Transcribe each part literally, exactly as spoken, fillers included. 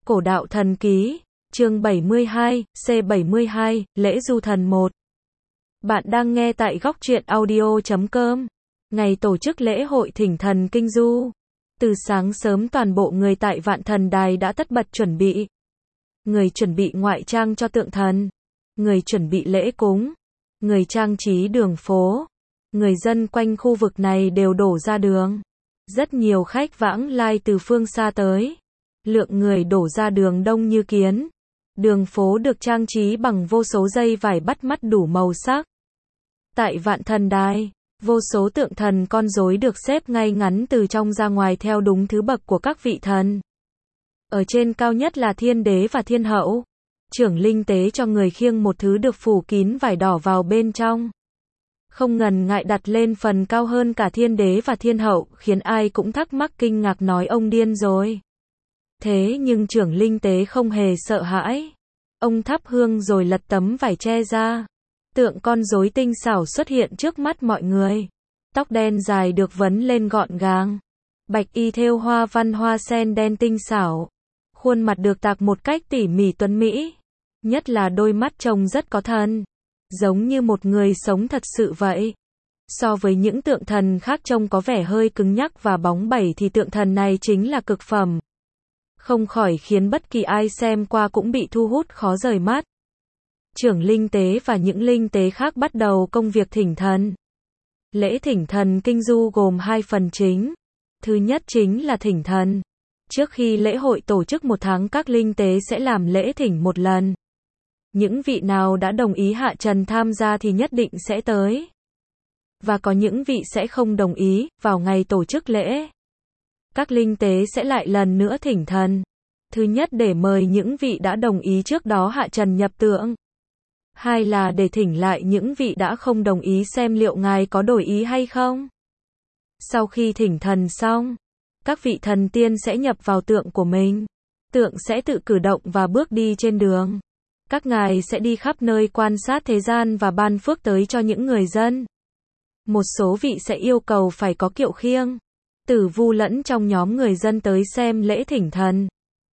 Cổ đạo thần ký, chương bảy mươi hai, C bảy mươi hai, lễ du thần một. Bạn đang nghe tại góc truyện audio chấm com. Ngày tổ chức lễ hội thỉnh thần kinh du. Từ sáng sớm toàn bộ người tại Vạn Thần Đài đã tất bật chuẩn bị. Người chuẩn bị ngoại trang cho tượng thần. Người chuẩn bị lễ cúng. Người trang trí đường phố. Người dân quanh khu vực này đều đổ ra đường. Rất nhiều khách vãng lai từ phương xa tới. Lượng người đổ ra đường đông như kiến. Đường phố được trang trí bằng vô số dây vải bắt mắt đủ màu sắc. Tại Vạn Thần Đài, vô số tượng thần con rối được xếp ngay ngắn từ trong ra ngoài theo đúng thứ bậc của các vị thần. Ở trên cao nhất là thiên đế và thiên hậu. Trưởng linh tế cho người khiêng một thứ được phủ kín vải đỏ vào bên trong. Không ngần ngại đặt lên phần cao hơn cả thiên đế và thiên hậu, khiến ai cũng thắc mắc kinh ngạc nói ông điên rồi. Thế nhưng trưởng linh tế không hề sợ hãi. Ông thắp hương rồi lật tấm vải che ra. Tượng con rối tinh xảo xuất hiện trước mắt mọi người. Tóc đen dài được vấn lên gọn gàng. Bạch y thêu hoa văn hoa sen đen tinh xảo. Khuôn mặt được tạc một cách tỉ mỉ tuấn mỹ. Nhất là đôi mắt trông rất có thần. Giống như một người sống thật sự vậy. So với những tượng thần khác trông có vẻ hơi cứng nhắc và bóng bẩy thì tượng thần này chính là cực phẩm. Không khỏi khiến bất kỳ ai xem qua cũng bị thu hút khó rời mắt. Trưởng linh tế và những linh tế khác bắt đầu công việc thỉnh thần. Lễ thỉnh thần kinh du gồm hai phần chính. Thứ nhất chính là thỉnh thần. Trước khi lễ hội tổ chức một tháng, các linh tế sẽ làm lễ thỉnh một lần. Những vị nào đã đồng ý hạ trần tham gia thì nhất định sẽ tới. Và có những vị sẽ không đồng ý, vào ngày tổ chức lễ. Các linh tế sẽ lại lần nữa thỉnh thần. Thứ nhất để mời những vị đã đồng ý trước đó hạ trần nhập tượng. Hai là để thỉnh lại những vị đã không đồng ý xem liệu ngài có đổi ý hay không. Sau khi thỉnh thần xong, các vị thần tiên sẽ nhập vào tượng của mình. Tượng sẽ tự cử động và bước đi trên đường. Các ngài sẽ đi khắp nơi quan sát thế gian và ban phước tới cho những người dân. Một số vị sẽ yêu cầu phải có kiệu khiêng. Tử Vu lẫn trong nhóm người dân tới xem lễ thỉnh thần.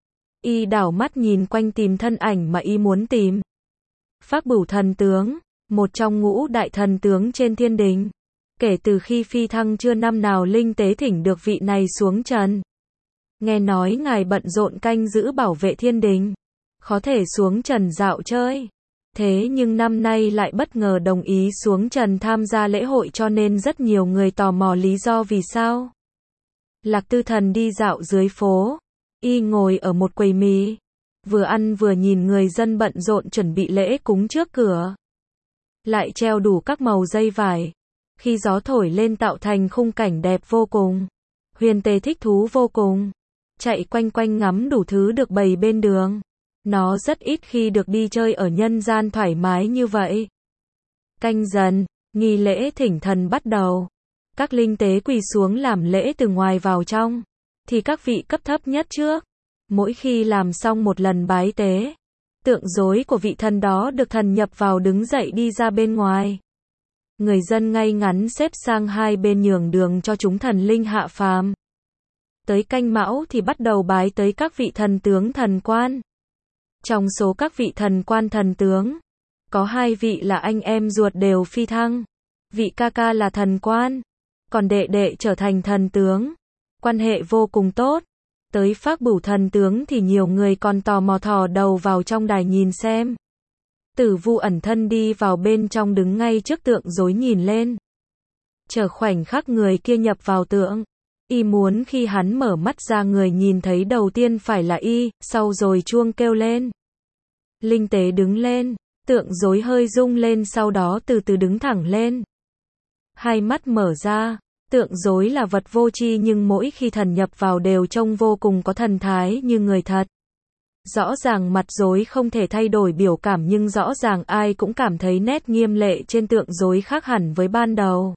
Y đảo mắt nhìn quanh tìm thân ảnh mà y muốn tìm. Phác Bửu thần tướng, một trong ngũ đại thần tướng trên thiên đình. Kể từ khi phi thăng chưa năm nào linh tế thỉnh được vị này xuống trần. Nghe nói ngài bận rộn canh giữ bảo vệ thiên đình. Khó thể xuống trần dạo chơi. Thế nhưng năm nay lại bất ngờ đồng ý xuống trần tham gia lễ hội, cho nên rất nhiều người tò mò lý do vì sao. Lạc Tư Thần đi dạo dưới phố. Y ngồi ở một quầy mì. Vừa ăn vừa nhìn người dân bận rộn chuẩn bị lễ cúng trước cửa. Lại treo đủ các màu dây vải. Khi gió thổi lên tạo thành khung cảnh đẹp vô cùng. Huyền Tề thích thú vô cùng. Chạy quanh quanh ngắm đủ thứ được bày bên đường. Nó rất ít khi được đi chơi ở nhân gian thoải mái như vậy. Canh dần, nghi lễ thỉnh thần bắt đầu. Các linh tế quỳ xuống làm lễ từ ngoài vào trong. Thì các vị cấp thấp nhất trước. Mỗi khi làm xong một lần bái tế, tượng rối của vị thần đó được thần nhập vào đứng dậy đi ra bên ngoài. Người dân ngay ngắn xếp sang hai bên nhường đường cho chúng thần linh hạ phàm. Tới canh mão thì bắt đầu bái tới các vị thần tướng thần quan. Trong số các vị thần quan thần tướng, có hai vị là anh em ruột đều phi thăng. Vị ca ca là thần quan, còn đệ đệ trở thành thần tướng. Quan hệ vô cùng tốt. Tới Phác Bửu thần tướng thì nhiều người còn tò mò thò đầu vào trong đài nhìn xem. Tử Vu ẩn thân đi vào bên trong đứng ngay trước tượng rối nhìn lên. Chờ khoảnh khắc người kia nhập vào tượng. Y muốn khi hắn mở mắt ra người nhìn thấy đầu tiên phải là y, sau rồi chuông kêu lên. Linh tế đứng lên, tượng rối hơi rung lên sau đó từ từ đứng thẳng lên. Hai mắt mở ra. Tượng rối là vật vô tri nhưng mỗi khi thần nhập vào đều trông vô cùng có thần thái như người thật. Rõ ràng mặt rối không thể thay đổi biểu cảm nhưng rõ ràng ai cũng cảm thấy nét nghiêm lệ trên tượng rối khác hẳn với ban đầu.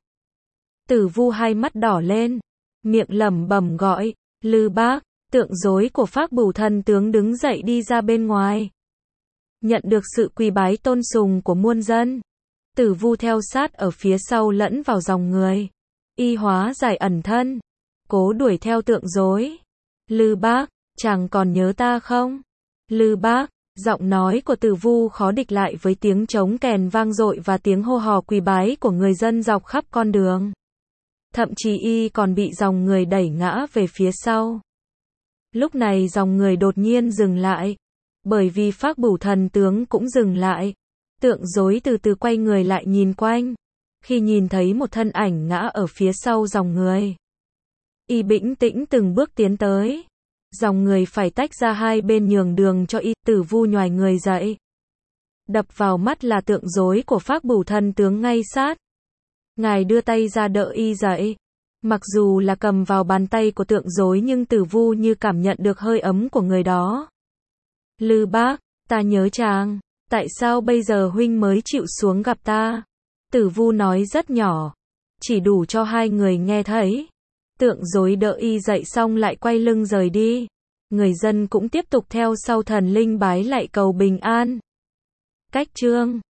Tử Vu hai mắt đỏ lên, miệng lẩm bẩm gọi, Lư Bác, tượng rối của Phác Bửu thần tướng đứng dậy đi ra bên ngoài. Nhận được sự quỳ bái tôn sùng của muôn dân. Tử Vu theo sát ở phía sau lẫn vào dòng người. Y hóa giải ẩn thân, cố đuổi theo tượng rối. Lư Bác, chàng còn nhớ ta không? Lư Bác, giọng nói của Tử Vu khó địch lại với tiếng trống kèn vang dội và tiếng hô hò quỳ bái của người dân dọc khắp con đường. Thậm chí y còn bị dòng người đẩy ngã về phía sau. Lúc này dòng người đột nhiên dừng lại, bởi vì Phác Bửu thần tướng cũng dừng lại. Tượng rối từ từ quay người lại nhìn quanh, khi nhìn thấy một thân ảnh ngã ở phía sau dòng người. Y bĩnh tĩnh từng bước tiến tới. Dòng người phải tách ra hai bên nhường đường cho y. Tử Vu nhoài người dậy. Đập vào mắt là tượng rối của Phác Bửu thần tướng ngay sát. Ngài đưa tay ra đỡ y dậy. Mặc dù là cầm vào bàn tay của tượng rối nhưng Tử Vu như cảm nhận được hơi ấm của người đó. Lư Bác, ta nhớ chàng. Tại sao bây giờ huynh mới chịu xuống gặp ta? Tử Vu nói rất nhỏ, chỉ đủ cho hai người nghe thấy. Tượng rối đỡ y dậy xong lại quay lưng rời đi. Người dân cũng tiếp tục theo sau thần linh bái lạy cầu bình an. Cách chương